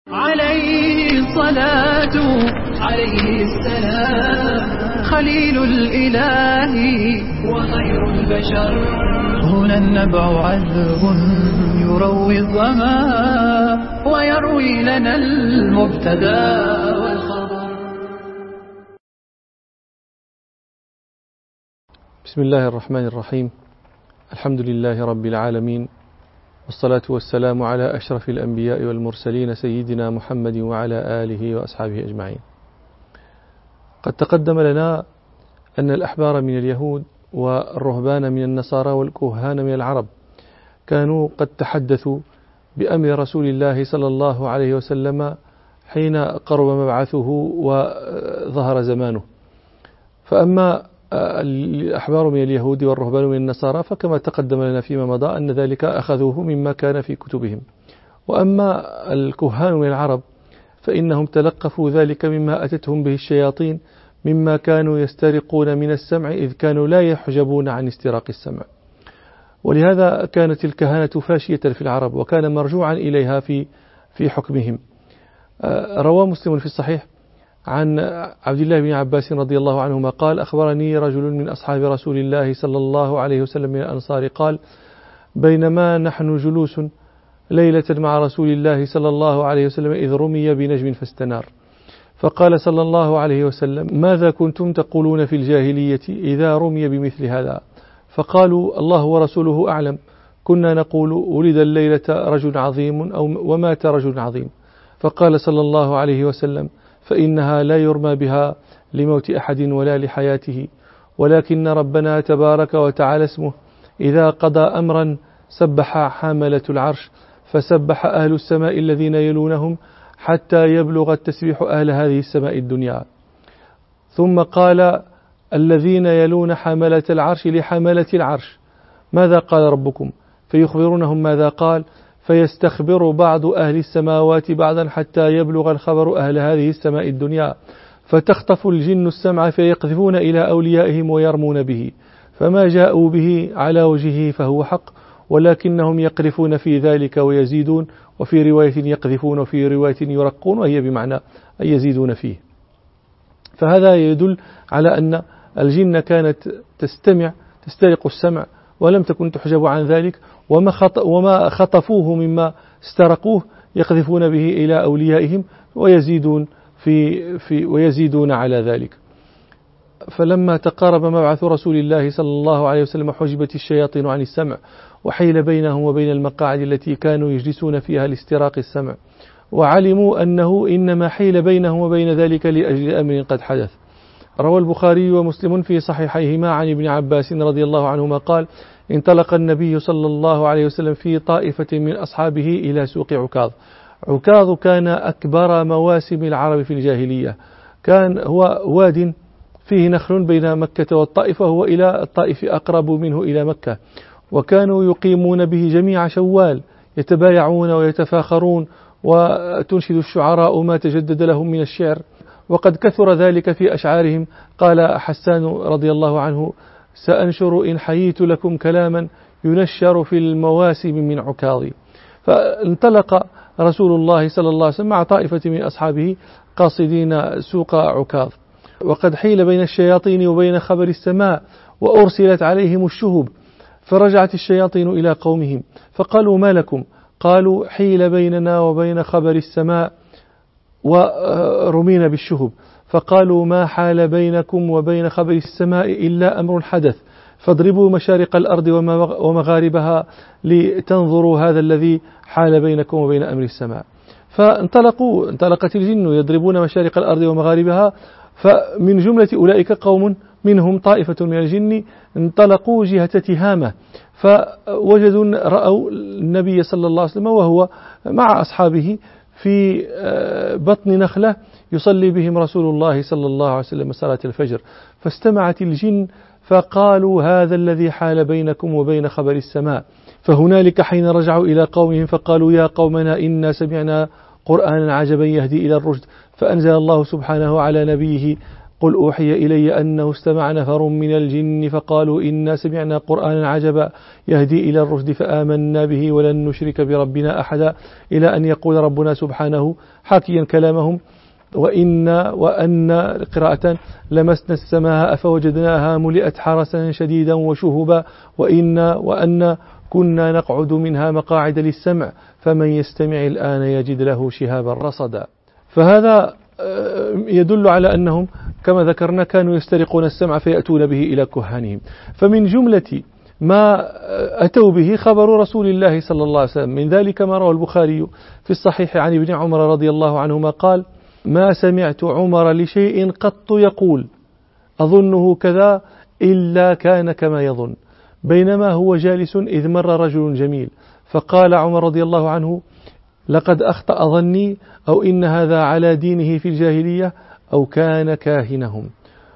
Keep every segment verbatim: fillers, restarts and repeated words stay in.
عليه الصلاة عليه السلام خليل الإله وخير البشر. هنا النبع عذب يروي الظما ويروي لنا المبتدا والخبر. بسم الله الرحمن الرحيم. الحمد لله رب العالمين، والصلاة والسلام على أشرف الأنبياء والمرسلين سيدنا محمد وعلى آله وأصحابه أجمعين. قد تقدم لنا أن الأحبار من اليهود والرهبان من النصارى والكهان من العرب كانوا قد تحدثوا بأمر رسول الله صلى الله عليه وسلم حين قرب مبعثه وظهر زمانه. فأما الأحبار من اليهود والرهبان من النصارى فكما تقدم لنا فيما مضى أن ذلك أخذوه مما كان في كتبهم، وأما الكهان من العرب فإنهم تلقفوا ذلك مما أتتهم به الشياطين مما كانوا يسترقون من السمع، إذ كانوا لا يحجبون عن استراق السمع، ولهذا كانت الكهانة فاشية في العرب وكان مرجوعا إليها في في حكمهم. روى مسلم في الصحيح عن عبد الله بن عباس رضي الله عنهما قال: أخبرني رجل من أصحاب رسول الله صلى الله عليه وسلم من الأنصار قال: بينما نحن جلوس ليلة مع رسول الله صلى الله عليه وسلم إذ رمي بنجم فاستنار، فقال صلى الله عليه وسلم: ماذا كنتم تقولون في الجاهلية إذا رمي بمثل هذا؟ فقالوا: الله ورسوله أعلم، كنا نقول ولد الليلة رجل عظيم أو ومات رجل عظيم. فقال صلى الله عليه وسلم: فإنها لا يرمى بها لموت أحد ولا لحياته، ولكن ربنا تبارك وتعالى اسمه إذا قضى أمرا سبح حاملة العرش، فسبح أهل السماء الذين يلونهم حتى يبلغ التسبيح أهل هذه السماء الدنيا. ثم قال: الذين يلون حاملة العرش لحملة العرش ماذا قال ربكم؟ فيخبرونهم ماذا قال، فيستخبر بعض أهل السماوات بعضا حتى يبلغ الخبر أهل هذه السماء الدنيا، فتخطف الجن السمع فيقذفون إلى أوليائهم ويرمون به، فما جاءوا به على وجهه فهو حق، ولكنهم يقذفون في ذلك ويزيدون، وفي رواية يقذفون وفي رواية يرقون، وهي بمعنى أن يزيدون فيه. فهذا يدل على أن الجن كانت تستمع تسترق السمع ولم تكن تحجب عن ذلك، وما خطفوه مما استرقوه يقذفون به إلى أوليائهم ويزيدون في في ويزيدون على ذلك. فلما تقارب مبعث رسول الله صلى الله عليه وسلم حجبت الشياطين عن السمع، وحيل بينهم وبين المقاعد التي كانوا يجلسون فيها لاستراق السمع، وعلموا أنه إنما حيل بينهم وبين ذلك لأجل أمر قد حدث. روى البخاري ومسلم في صحيحيهما عن ابن عباس رضي الله عنهما قال: انطلق النبي صلى الله عليه وسلم في طائفة من أصحابه إلى سوق عكاظ. عكاظ كان أكبر مواسم العرب في الجاهلية، كان هو واد فيه نخل بين مكة والطائف، وهو إلى الطائف أقرب منه إلى مكة، وكانوا يقيمون به جميع شوال يتبايعون ويتفاخرون، وتنشد الشعراء ما تجدد لهم من الشعر، وقد كثر ذلك في أشعارهم. قال حسان رضي الله عنه: سأنشر إن حييت لكم كلاما ينشر في المواسم من عكاظ. فانطلق رسول الله صلى الله عليه وسلم مع طائفة من أصحابه قاصدين سوق عكاظ، وقد حيل بين الشياطين وبين خبر السماء، وأرسلت عليهم الشهب، فرجعت الشياطين إلى قومهم فقالوا: ما لكم؟ قالوا: حيل بيننا وبين خبر السماء ورمينا بالشهب. فقالوا: ما حال بينكم وبين خبر السماء إلا أمر حدث، فاضربوا مشارق الأرض ومغاربها لتنظروا هذا الذي حال بينكم وبين أمر السماء. فانطلقوا انطلقت الجن يضربون مشارق الأرض ومغاربها، فمن جملة أولئك قوم منهم طائفة من الجن انطلقوا جهة تهامة، فوجدوا رأوا النبي صلى الله عليه وسلم وهو مع أصحابه في بطن نخلة يصلي بهم رسول الله صلى الله عليه وسلم صلاة الفجر، فاستمعت الجن فقالوا: هذا الذي حال بينكم وبين خبر السماء. فهنالك حين رجعوا إلى قومهم فقالوا: يا قومنا إنا سمعنا قرآنا عجبا يهدي إلى الرشد، فأنزل الله سبحانه على نبيه قل أوحي إلي أنه استمع نفر من الجن فقالوا إنا سمعنا قرآنا عجبا يهدي إلى الرشد فآمنا به ولن نشرك بربنا أحدا، إلى أن يقول ربنا سبحانه حاكيا كلامهم: وإن وأن قراءة لمسنا السماء فوجدناها ملئت حرسا شديدا وشهبا، وإن وأن كنا نقعد منها مقاعد للسمع فمن يستمع الآن يجد له شهابا رصدا. فهذا يدل على أنهم كما ذكرنا كانوا يسترقون السمع فيأتون به إلى كهانهم. فمن جملة ما أتوا به خبر رسول الله صلى الله عليه وسلم، من ذلك ما روى البخاري في الصحيح عن ابن عمر رضي الله عنهما قال: ما سمعت عمر لشيء قط يقول أظنه كذا إلا كان كما يظن، بينما هو جالس إذ مر رجل جميل فقال عمر رضي الله عنه: لقد أخطأ ظني، أو إن هذا على دينه في الجاهلية، أو كان كاهنهم،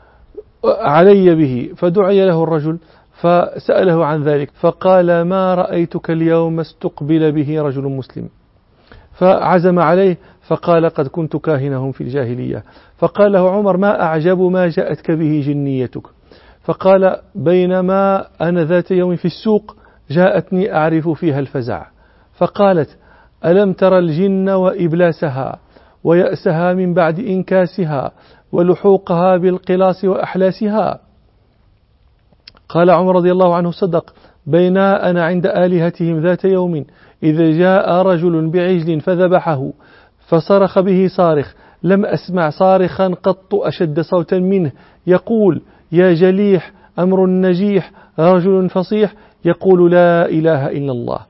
علي به. فدعي له الرجل فسأله عن ذلك فقال: ما رأيتك اليوم استقبل به رجل مسلم. فعزم عليه فقال: قد كنت كاهنهم في الجاهلية. فقال له عمر: ما أعجب ما جاءتك به جنيتك. فقال: بينما أنا ذات يوم في السوق جاءتني أعرف فيها الفزع، فقالت: ألم ترى الجن وإبلاسها ويأسها من بعد إنكاسها ولحوقها بالقلاص وأحلاسها؟ قال عمر رضي الله عنه: صدق، بينا أنا عند آلهتهم ذات يوم إذا جاء رجل بعجل فذبحه فصرخ به صارخ، لم أسمع صارخا قط أشد صوتا منه، يقول: يا جليح أمر نجيح رجل فصيح يقول لا إله إلا الله.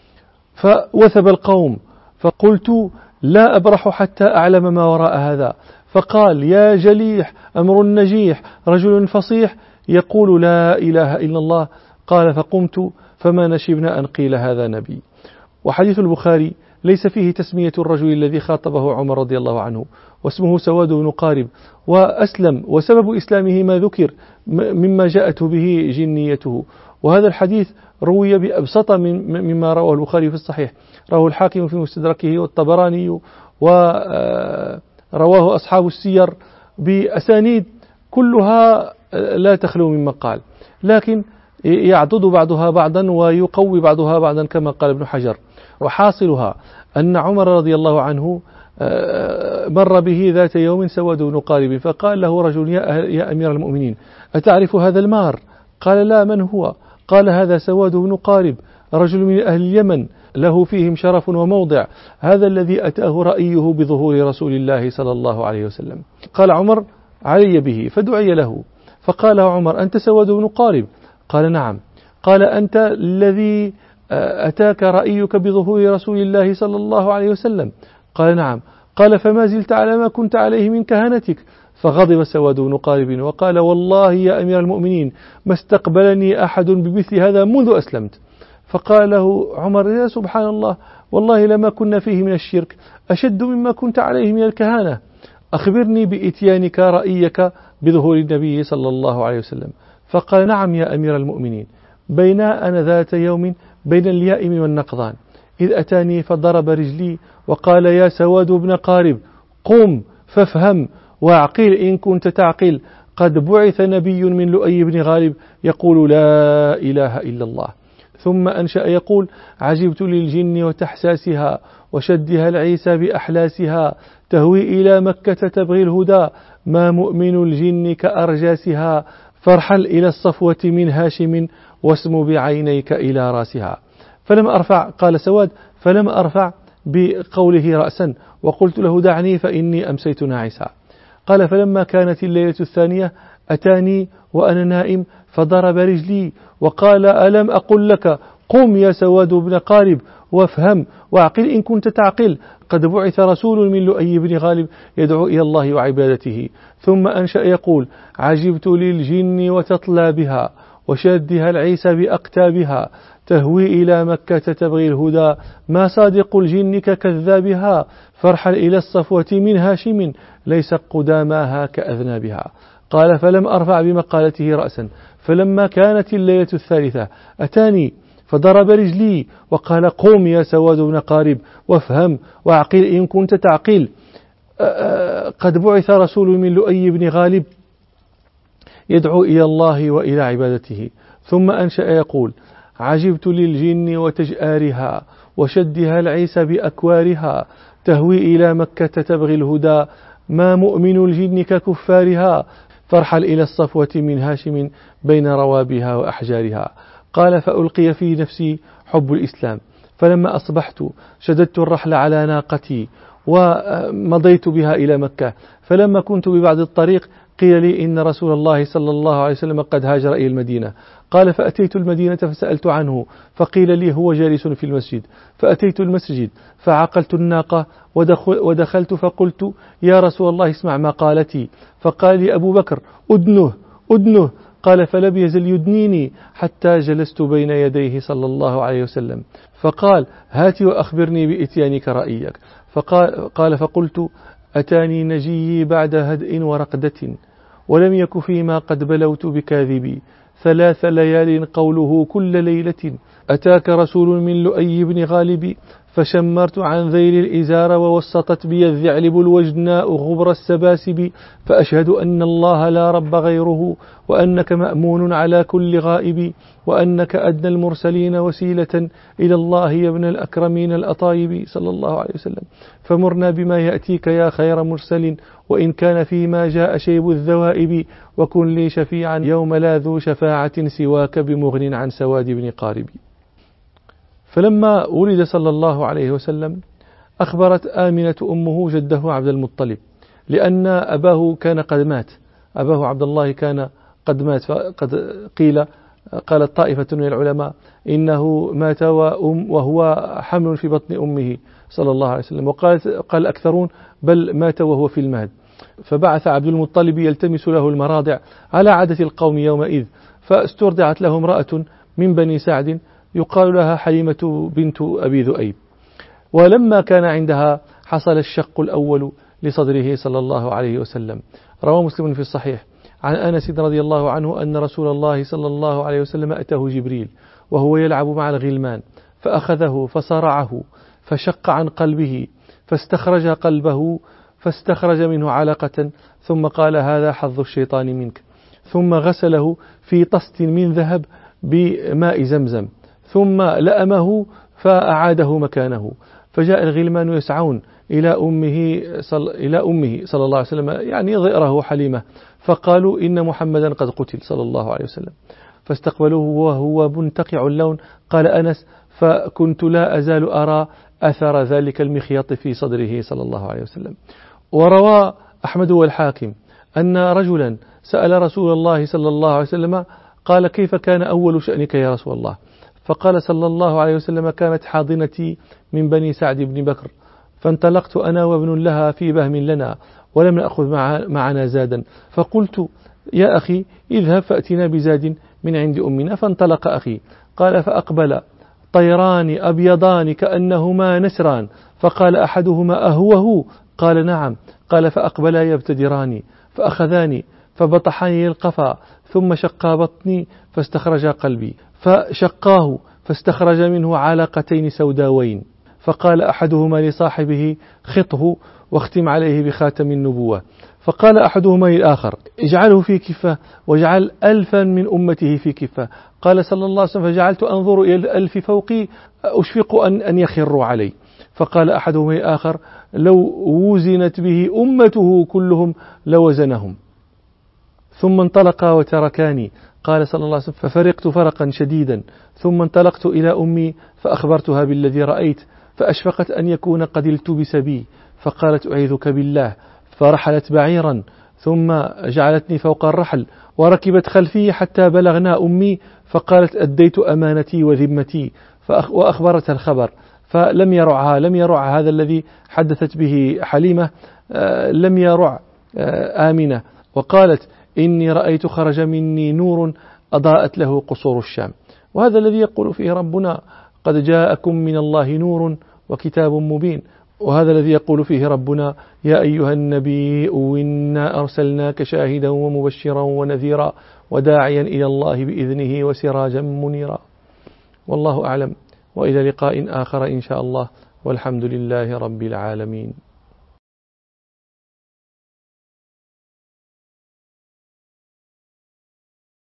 فوثب القوم، فقلت: لا أبرح حتى أعلم ما وراء هذا. فقال: يا جليح أمر نجيح رجل فصيح يقول لا إله إلا الله. قال: فقمت فما نشبنا أن قيل هذا نبي. وحديث البخاري ليس فيه تسمية الرجل الذي خاطبه عمر رضي الله عنه، واسمه سواد بن قارب، وأسلم، وسبب إسلامه ما ذكر مما جاءت به جنيته. وهذا الحديث روي بأبسط مما رواه البخاري في الصحيح، رواه الحاكم في مستدركه والطبراني، ورواه أصحاب السير بأسانيد كلها لا تخلو من مقال، لكن يعضد بعضها بعضا ويقوي بعضها بعضا كما قال ابن حجر. وحاصلها أن عمر رضي الله عنه مر به ذات يوم سواد بن قارب، فقال له رجل: يا أمير المؤمنين، أتعرف هذا المار؟ قال: لا، من هو؟ قال: هذا سواد بن قارب، رجل من أهل اليمن له فيهم شرف وموضع، هذا الذي أتاه رأيه بظهور رسول الله صلى الله عليه وسلم. قال عمر: علي به. فدعي له فقال عمر: أنت سواد بن قارب؟ قال: نعم. قال: أنت الذي أتاك رأيك بظهور رسول الله صلى الله عليه وسلم؟ قال: نعم. قال: فما زلت على ما كنت عليه من كهنتك؟ فغضب سواد بن قارب وقال: والله يا أمير المؤمنين ما استقبلني أحد بمثل هذا منذ أسلمت. فقال له عمر: يا سبحان الله، والله لما كنا فيه من الشرك أشد مما كنت عليه من الكهانة، أخبرني بإتيانك رأيك بظهور النبي صلى الله عليه وسلم. فقال: نعم يا أمير المؤمنين، بينا أنا ذات يوم بين اليائم والنقضان إذ أتاني فضرب رجلي وقال: يا سواد بن قارب، قم فافهم واعقل إن كنت تعقل، قد بعث نبي من لؤي بن غالب يقول لا إله إلا الله. ثم أنشأ يقول: عجبت للجن وتحساسها وشدها العيسى بأحلاسها، تهوي إلى مكة تبغي الهدى، ما مؤمن الجن كأرجاسها، فارحل إلى الصفوة من هاشم واسم بعينيك إلى راسها. فلم أرفع، قال سواد: فلم أرفع بقوله رأسا، وقلت له: دعني فإني أمسيت ناعسا. قال: فلما كانت الليلة الثانية أتاني وأنا نائم فضرب رجلي وقال: ألم أقل لك قم يا سواد بن قارب وافهم واعقل إن كنت تعقل، قد بعث رسول من لؤي بن غالب يدعو إلى الله وعبادته. ثم أنشأ يقول: عجبت للجن وتطلى بها وشدها العيسى بأقتابها، تهوي إلى مكة تبغي الهدى، ما صادق الجن ككذابها، فارحل إلى الصفوة من هاشم ليس قداماها كأذنابها. قال: فلم أرفع بمقالته رأسا، فلما كانت الليلة الثالثة أتاني فضرب رجلي وقال: قوم يا سواد بن قارب وافهم واعقل إن كنت تعقل، قد بعث رسول من لؤي بن غالب يدعو إلى الله وإلى عبادته. ثم أنشأ يقول: عجبت للجن وتجآرها وشدها العيس بأكوارها، تهوي إلى مكة تبغي الهدى، ما مؤمن الجن ككفارها، فارحل إلى الصفوة من هاشم بين روابها وأحجارها. قال: فألقي في نفسي حب الإسلام، فلما أصبحت شددت الرحل على ناقتي ومضيت بها إلى مكة، فلما كنت ببعض الطريق قيل لي إن رسول الله صلى الله عليه وسلم قد هاجر إلى المدينة. قال: فأتيت المدينة فسألت عنه، فقيل لي هو جالس في المسجد. فأتيت المسجد فعقلت الناقة ودخلت فقلت: يا رسول الله اسمع ما قالتي. فقال لي أبو بكر: أدنه أدنه. قال: فلم يزل يدنيني حتى جلست بين يديه صلى الله عليه وسلم، فقال: هات وأخبرني بإتيانك رأيك. فقال قال فقلت: أتاني نجي بعد هدء ورقدة، ولم يك فيما قد بلوت بكاذبي، ثلاث ليال قوله كل ليلة، أتاك رسول من لؤي بن غالب، فشمرت عن ذيل الإزار ووسطت بي الذعلب الوجناء غبر السباسب، فأشهد أن الله لا رب غيره، وأنك مأمون على كل غائب، وأنك أدنى المرسلين وسيلة إلى الله يا ابن الأكرمين الأطايب صلى الله عليه وسلم، فمرنا بما يأتيك يا خير مرسل، وإن كان فيما جاء شيب الذوائب، وكن لي شفيعا يوم لا ذو شفاعة سواك بمغن عن سواد بن قارب. فلما ولد صلى الله عليه وسلم أخبرت آمنة أمه جده عبد المطلب، لأن أباه كان قد مات، أباه عبد الله كان قد مات، فقد قيل قالت طائفة من العلماء إنه مات وهو حمل في بطن أمه صلى الله عليه وسلم، وقال قال الأكثرون بل مات وهو في المهد. فبعث عبد المطلب يلتمس له المراضع على عادة القوم يومئذ، فاسترضعت له امرأة من بني سعد يقال لها حليمة بنت أبي ذؤيب. ولما كان عندها حصل الشق الأول لصدره صلى الله عليه وسلم. روى مسلم في الصحيح عن أنس رضي الله عنه أن رسول الله صلى الله عليه وسلم أتاه جبريل وهو يلعب مع الغلمان، فأخذه فصرعه فشق عن قلبه، فاستخرج قلبه فاستخرج منه علقة، ثم قال: هذا حظ الشيطان منك، ثم غسله في طست من ذهب بماء زمزم، ثم لأمه فأعاده مكانه. فجاء الغلمان يسعون إلى أمه صل... إلى أمه صلى الله عليه وسلم، يعني ضئره حليمة، فقالوا: إن محمدا قد قتل صلى الله عليه وسلم. فاستقبلوه وهو منتقع اللون. قال أنس: فكنت لا أزال أرى أثر ذلك المخيط في صدره صلى الله عليه وسلم. وروى أحمد والحاكم أن رجلا سأل رسول الله صلى الله عليه وسلم قال: كيف كان أول شأنك يا رسول الله؟ فقال صلى الله عليه وسلم: كانت حاضنتي من بني سعد بن بكر، فانطلقت أنا وابن لها في بهم لنا، ولم نأخذ معنا زادا، فقلت: يا أخي اذهب فأتنا بزاد من عند أمنا. فانطلق أخي. قال: فأقبل طيران أبيضان كأنهما نسران، فقال أحدهما: أهوه؟ قال: نعم. قال: فأقبلا يبتدراني، فأخذاني فبطحاني القفا، ثم شقا بطني فاستخرجا قلبي، فشقاه فاستخرج منه علقتين سوداوين، فقال أحدهما لصاحبه: خطه واختم عليه بخاتم النبوة. فقال أحدهما للآخر: اجعله في كفة واجعل ألفا من أمته في كفة. قال صلى الله عليه وسلم: فجعلت أنظر إلى الألف فوقي أشفق أن, أن يخروا علي. فقال أحدهما للآخر: لو وزنت به أمته كلهم لوزنهم. ثم انطلقا وتركاني. قال صلى الله عليه وسلم: ففرقت فرقا شديدا، ثم انطلقت إلى أمي فأخبرتها بالذي رأيت، فأشفقت أن يكون قد التبس بي، فقالت: أعيذك بالله، فرحلت بعيرا، ثم جعلتني فوق الرحل وركبت خلفي حتى بلغنا أمي، فقالت: أديت أمانتي وذمتي، وأخبرتها الخبر. فلم يرعها لم يرع هذا الذي حدثت به حليمة، لم يرع آمنة، وقالت: إني رأيت خرج مني نور أضاءت له قصور الشام. وهذا الذي يقول فيه ربنا: قد جاءكم من الله نور وكتاب مبين. وهذا الذي يقول فيه ربنا: يا أيها النبي إنا أرسلناك شاهدا ومبشرا ونذيرا وداعيا إلى الله بإذنه وسراجا منيرا. والله أعلم، وإلى لقاء آخر إن شاء الله، والحمد لله رب العالمين.